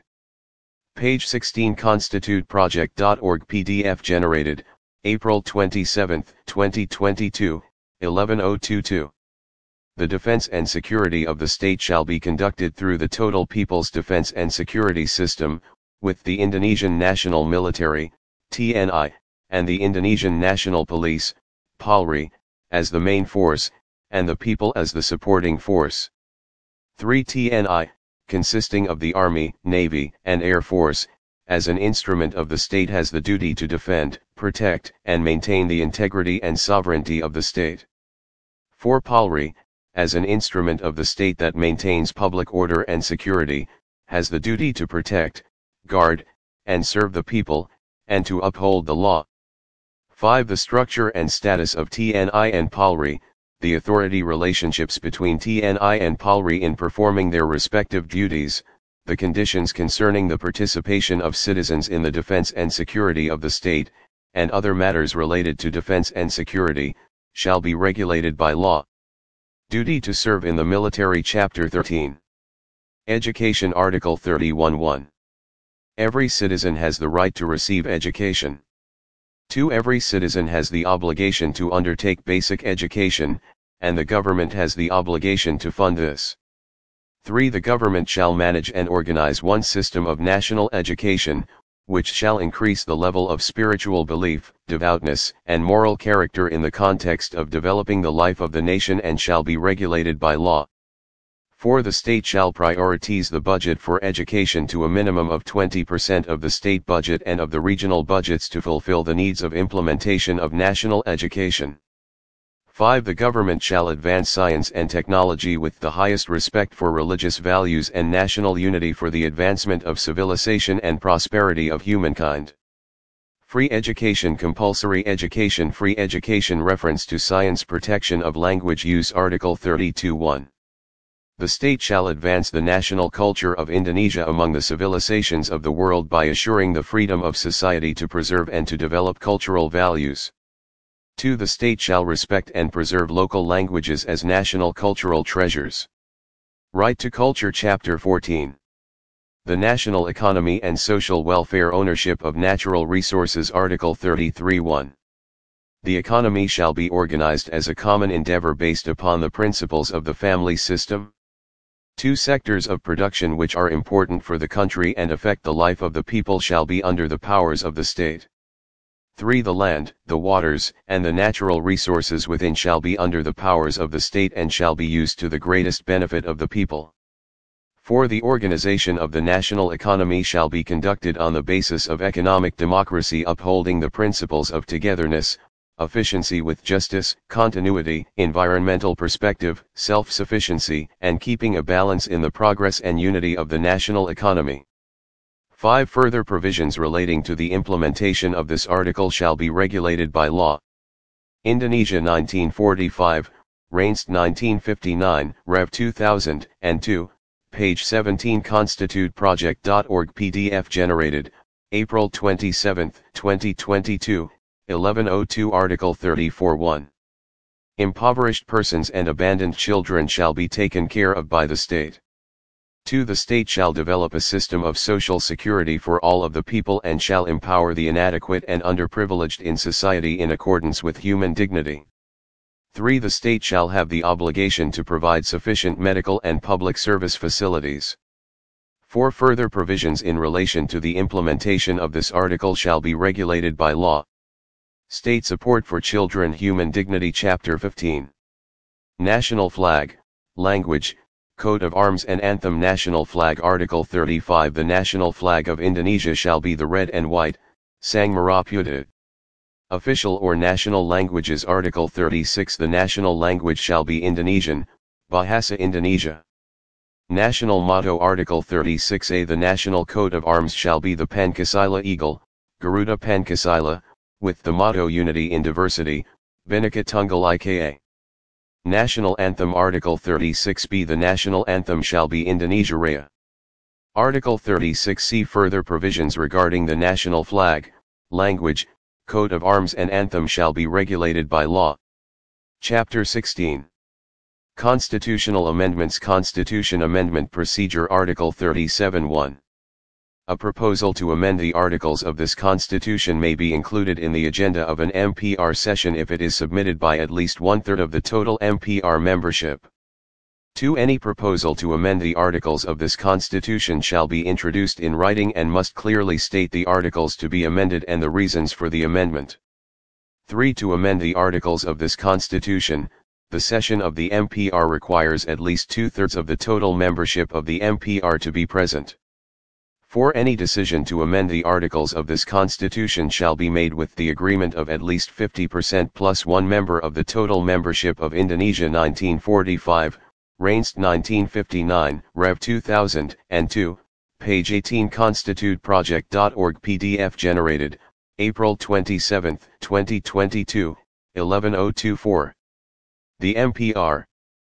Page sixteen constitute project dot org P D F generated, April twenty-seventh, twenty twenty-two, eleven oh twenty-two. The defense and security of the state shall be conducted through the Total People's Defense and Security System, with the Indonesian National Military, T N I, and the Indonesian National Police, Polri, as the main force, and the people as the supporting force. three T N I, consisting of the Army, Navy, and Air Force, as an instrument of the state has the duty to defend, protect, and maintain the integrity and sovereignty of the state. four Polri, as an instrument of the state that maintains public order and security, has the duty to protect, guard, and serve the people, and to uphold the law. five The structure and status of T N I and Polri, the authority relationships between T N I and Polri in performing their respective duties, the conditions concerning the participation of citizens in the defense and security of the state, and other matters related to defense and security, shall be regulated by law. Duty to serve in the military Chapter thirteen. Education Article thirty-one one. Every citizen has the right to receive education. two Every citizen has the obligation to undertake basic education, and the government has the obligation to fund this. three The government shall manage and organize one system of national education, which shall increase the level of spiritual belief, devoutness, and moral character in the context of developing the life of the nation and shall be regulated by law. four The state shall prioritize the budget for education to a minimum of twenty percent of the state budget and of the regional budgets to fulfill the needs of implementation of national education. five The government shall advance science and technology with the highest respect for religious values and national unity for the advancement of civilization and prosperity of humankind. Free education Compulsory education Free education Reference to science Protection of language use Article thirty-two one. The state shall advance the national culture of Indonesia among the civilizations of the world by assuring the freedom of society to preserve and to develop cultural values. two The state shall respect and preserve local languages as national cultural treasures. Right to Culture Chapter fourteen. The National Economy and Social Welfare Ownership of Natural Resources Article thirty-three one. The economy shall be organized as a common endeavor based upon the principles of the family system. Two sectors of production which are important for the country and affect the life of the people shall be under the powers of the state. three The land, the waters, and the natural resources within shall be under the powers of the state and shall be used to the greatest benefit of the people. four The organization of the national economy shall be conducted on the basis of economic democracy upholding the principles of togetherness, efficiency with justice, continuity, environmental perspective, self-sufficiency, and keeping a balance in the progress and unity of the national economy. five Further provisions relating to the implementation of this article shall be regulated by law. Indonesia nineteen forty-five, Reinst nineteen fifty-nine, Rev two thousand two, page seventeen constitute project dot org P D F generated, April twenty-seventh, twenty twenty-two, eleven oh two Article thirty-four one. Impoverished persons and abandoned children shall be taken care of by the state. two The state shall develop a system of social security for all of the people and shall empower the inadequate and underprivileged in society in accordance with human dignity. three The state shall have the obligation to provide sufficient medical and public service facilities. four Further provisions in relation to the implementation of this article shall be regulated by law. State Support for Children Human Dignity Chapter fifteen. National Flag, Language, Coat of Arms and Anthem National Flag Article thirty-five The national flag of Indonesia shall be the red and white, Sang Merah Putih. Official or national languages Article thirty-six The national language shall be Indonesian, Bahasa Indonesia. National Motto Article thirty-six A The national coat of arms shall be the Pancasila Eagle, Garuda Pancasila, with the motto Unity in Diversity, Bhinneka Tunggal Ika. National Anthem Article thirty-six B The national anthem shall be Indonesia Raya. Article thirty-six C Further provisions regarding the national flag, language, coat of arms and anthem shall be regulated by law. Chapter sixteen. Constitutional Amendments Constitution Amendment Procedure Article thirty-seven one. A proposal to amend the articles of this Constitution may be included in the agenda of an M P R session if it is submitted by at least one-third of the total M P R membership. two. Any proposal to amend the articles of this Constitution shall be introduced in writing and must clearly state the articles to be amended and the reasons for the amendment. three. To amend the articles of this Constitution, the session of the M P R requires at least two-thirds of the total membership of the M P R to be present. four. Any decision to amend the articles of this Constitution shall be made with the agreement of at least fifty percent plus one member of the total membership of Indonesia nineteen forty-five, Reinst nineteen fifty-nine, Rev two thousand two, page eighteen constitute project dot org P D F generated, April twenty-seventh, twenty twenty-two, eleven oh twenty-four. The M P R.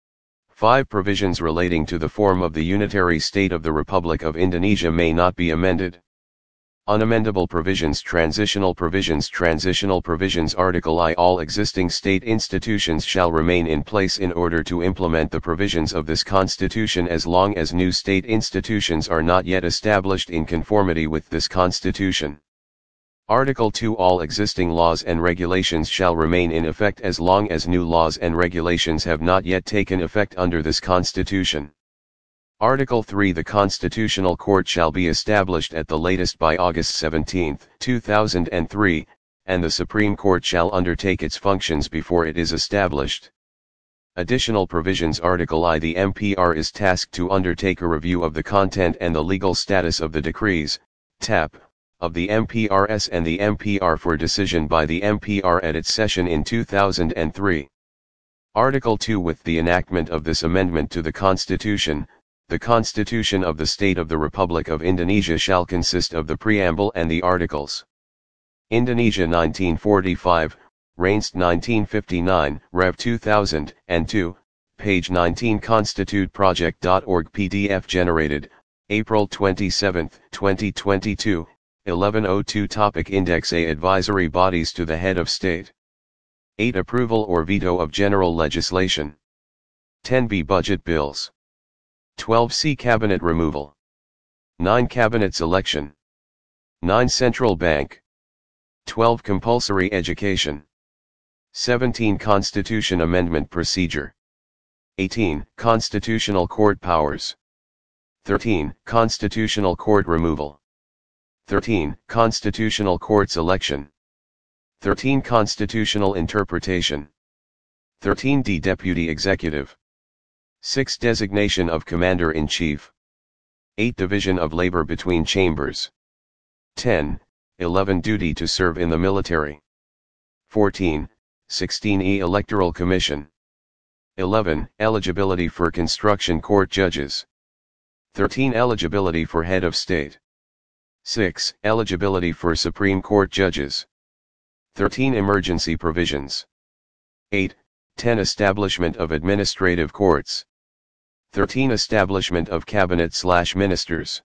five. Provisions relating to the form of the unitary state of the Republic of Indonesia may not be amended. Unamendable provisions Transitional provisions Transitional provisions Article I. All existing state institutions shall remain in place in order to implement the provisions of this Constitution as long as new state institutions are not yet established in conformity with this Constitution. Article two. All existing laws and regulations shall remain in effect as long as new laws and regulations have not yet taken effect under this Constitution. Article three. The Constitutional Court shall be established at the latest by August seventeenth, two thousand three, and the Supreme Court shall undertake its functions before it is established. Additional provisions Article I. The M P R is tasked to undertake a review of the content and the legal status of the decrees, T A P, of the M P R S and the M P R for decision by the M P R at its session in two thousand three. Article two. With the enactment of this amendment to the Constitution, the Constitution of the State of the Republic of Indonesia shall consist of the preamble and the articles. Indonesia nineteen forty-five, Reinst nineteen fifty-nine, Rev two thousand two, page nineteen constitute project dot org P D F generated, April twenty-seventh, twenty twenty-two, eleven oh two. Topic Index A. Advisory bodies to the head of state. eight. Approval or veto of general legislation. ten B. Budget bills. twelve C. Cabinet removal. nine. Cabinet's election. nine. Central bank. twelve. Compulsory education. seventeen. Constitution amendment procedure. eighteen. Constitutional court powers. thirteen. Constitutional court removal. thirteen. Constitutional court's election. thirteen. Constitutional interpretation. thirteen D. Deputy executive. six. Designation of Commander-in-Chief. eight. Division of labor between chambers. ten. eleven. Duty to serve in the military. fourteen. sixteen E. Electoral Commission. eleven. Eligibility for construction court judges. thirteen. Eligibility for head of state. six. Eligibility for Supreme Court judges. thirteen. Emergency provisions. eight. ten. Establishment of administrative courts. thirteen. Establishment of cabinet/ministers.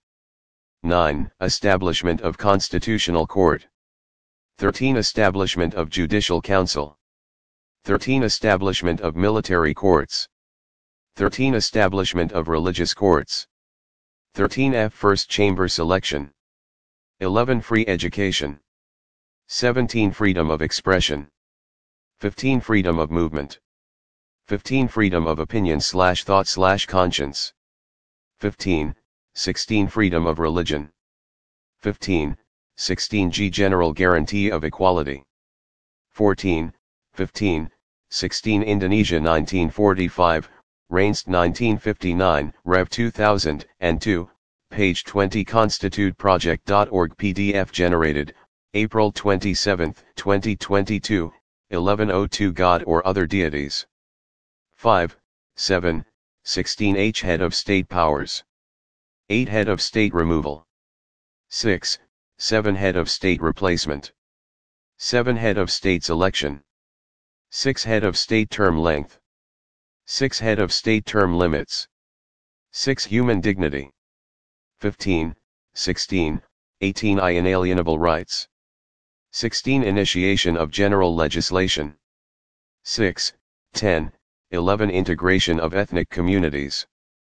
nine. Establishment of constitutional court. thirteen. Establishment of judicial council. thirteen. Establishment of military courts. thirteen. Establishment of religious courts. thirteen F. First chamber selection. eleven. Free education. seventeen. Freedom of expression. fifteen. Freedom of movement. fifteen. Freedom of opinion slash thought slash conscience. fifteen. sixteen. Freedom of religion. fifteen. sixteen G. General guarantee of equality. fourteen. fifteen. sixteen. Indonesia nineteen forty-five, Reinst nineteen fifty-nine, Rev two thousand two, page twenty constitute project dot org P D F generated, April twenty-seventh, twenty twenty-two, eleven oh two God or other deities. five, seven, sixteen H Head of State Powers. eight Head of State Removal. six, seven Head of State Replacement. seven Head of State's Election. six Head of State Term Length. six Head of State Term Limits. six Human Dignity. fifteen, sixteen, eighteen I Inalienable Rights. sixteen Initiation of General Legislation. six, ten, eleven Integration of ethnic communities.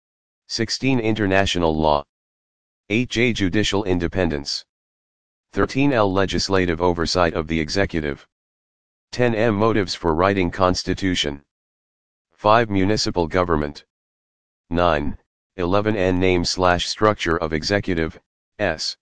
sixteen International law. eight J Judicial independence. thirteen L Legislative oversight of the executive. ten M Motives for writing constitution. five Municipal government. nine. eleven N Name slash structure of executive, S.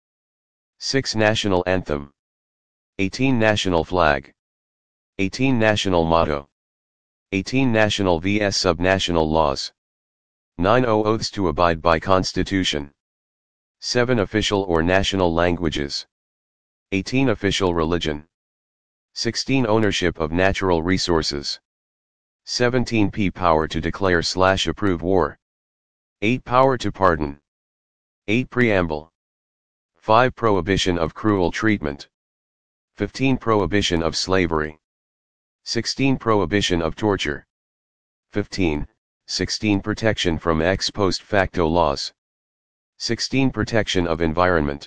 six National anthem. eighteen National flag. eighteen National motto. eighteen National vs subnational laws. nine Oaths to abide by Constitution. seven Official or national languages. eighteen Official religion. sixteen Ownership of natural resources. seventeen P Power to declare slash approve war. eight Power to pardon. eight Preamble. five Prohibition of cruel treatment. fifteen Prohibition of slavery. sixteen Prohibition of torture. fifteen. sixteen Protection from ex post facto laws. sixteen Protection of environment.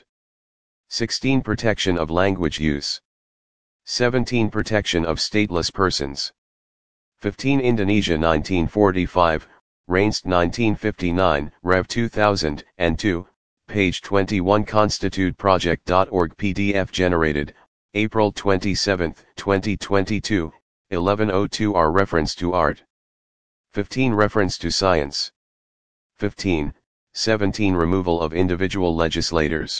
sixteen Protection of language use. seventeen Protection of stateless persons. fifteen Indonesia nineteen forty-five, Reinst nineteen fifty-nine, Rev two thousand two, page twenty-one constitute project dot org P D F generated, April twenty-seventh, twenty twenty-two, eleven oh two R Reference to art. fifteen Reference to science. fifteen. seventeen Removal of individual legislators.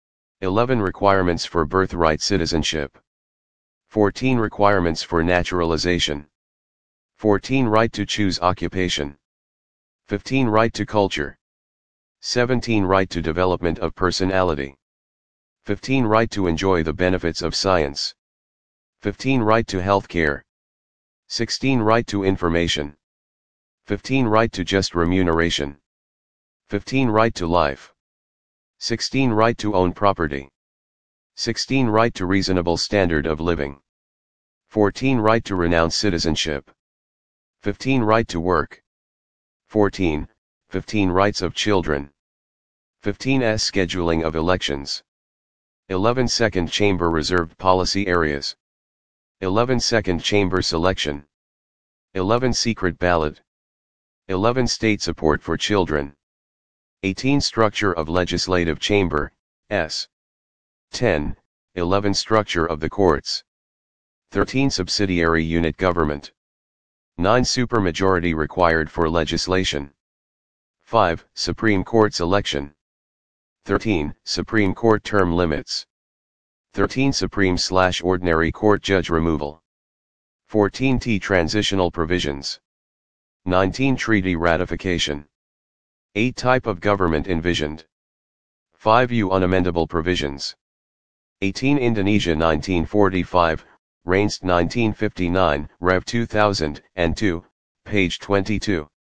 eleven Requirements for birthright citizenship. fourteen Requirements for naturalization. fourteen Right to choose occupation. fifteen Right to culture. seventeen Right to development of personality. fifteen Right to enjoy the benefits of science. fifteen Right to health care. sixteen Right to information. fifteen Right to just remuneration. fifteen Right to life. sixteen Right to own property. sixteen Right to reasonable standard of living. fourteen Right to renounce citizenship. fifteen Right to work. fourteen. fifteen Rights of children. fifteen S Scheduling of elections. eleven Second Chamber reserved policy areas. eleven Second Chamber selection. eleven Secret ballot. eleven State support for children. eighteen Structure of legislative chamber, S. ten. eleven Structure of the courts. thirteen Subsidiary unit government. nine Supermajority required for legislation. five Supreme Court's election. thirteen Supreme Court term limits. thirteen Supreme slash Ordinary Court judge removal. fourteen T Transitional provisions. nineteen Treaty ratification. eight Type of government envisioned. five U unamendable provisions. eighteen Indonesia nineteen forty-five, Reinst nineteen fifty-nine, Rev two thousand two, page twenty-two.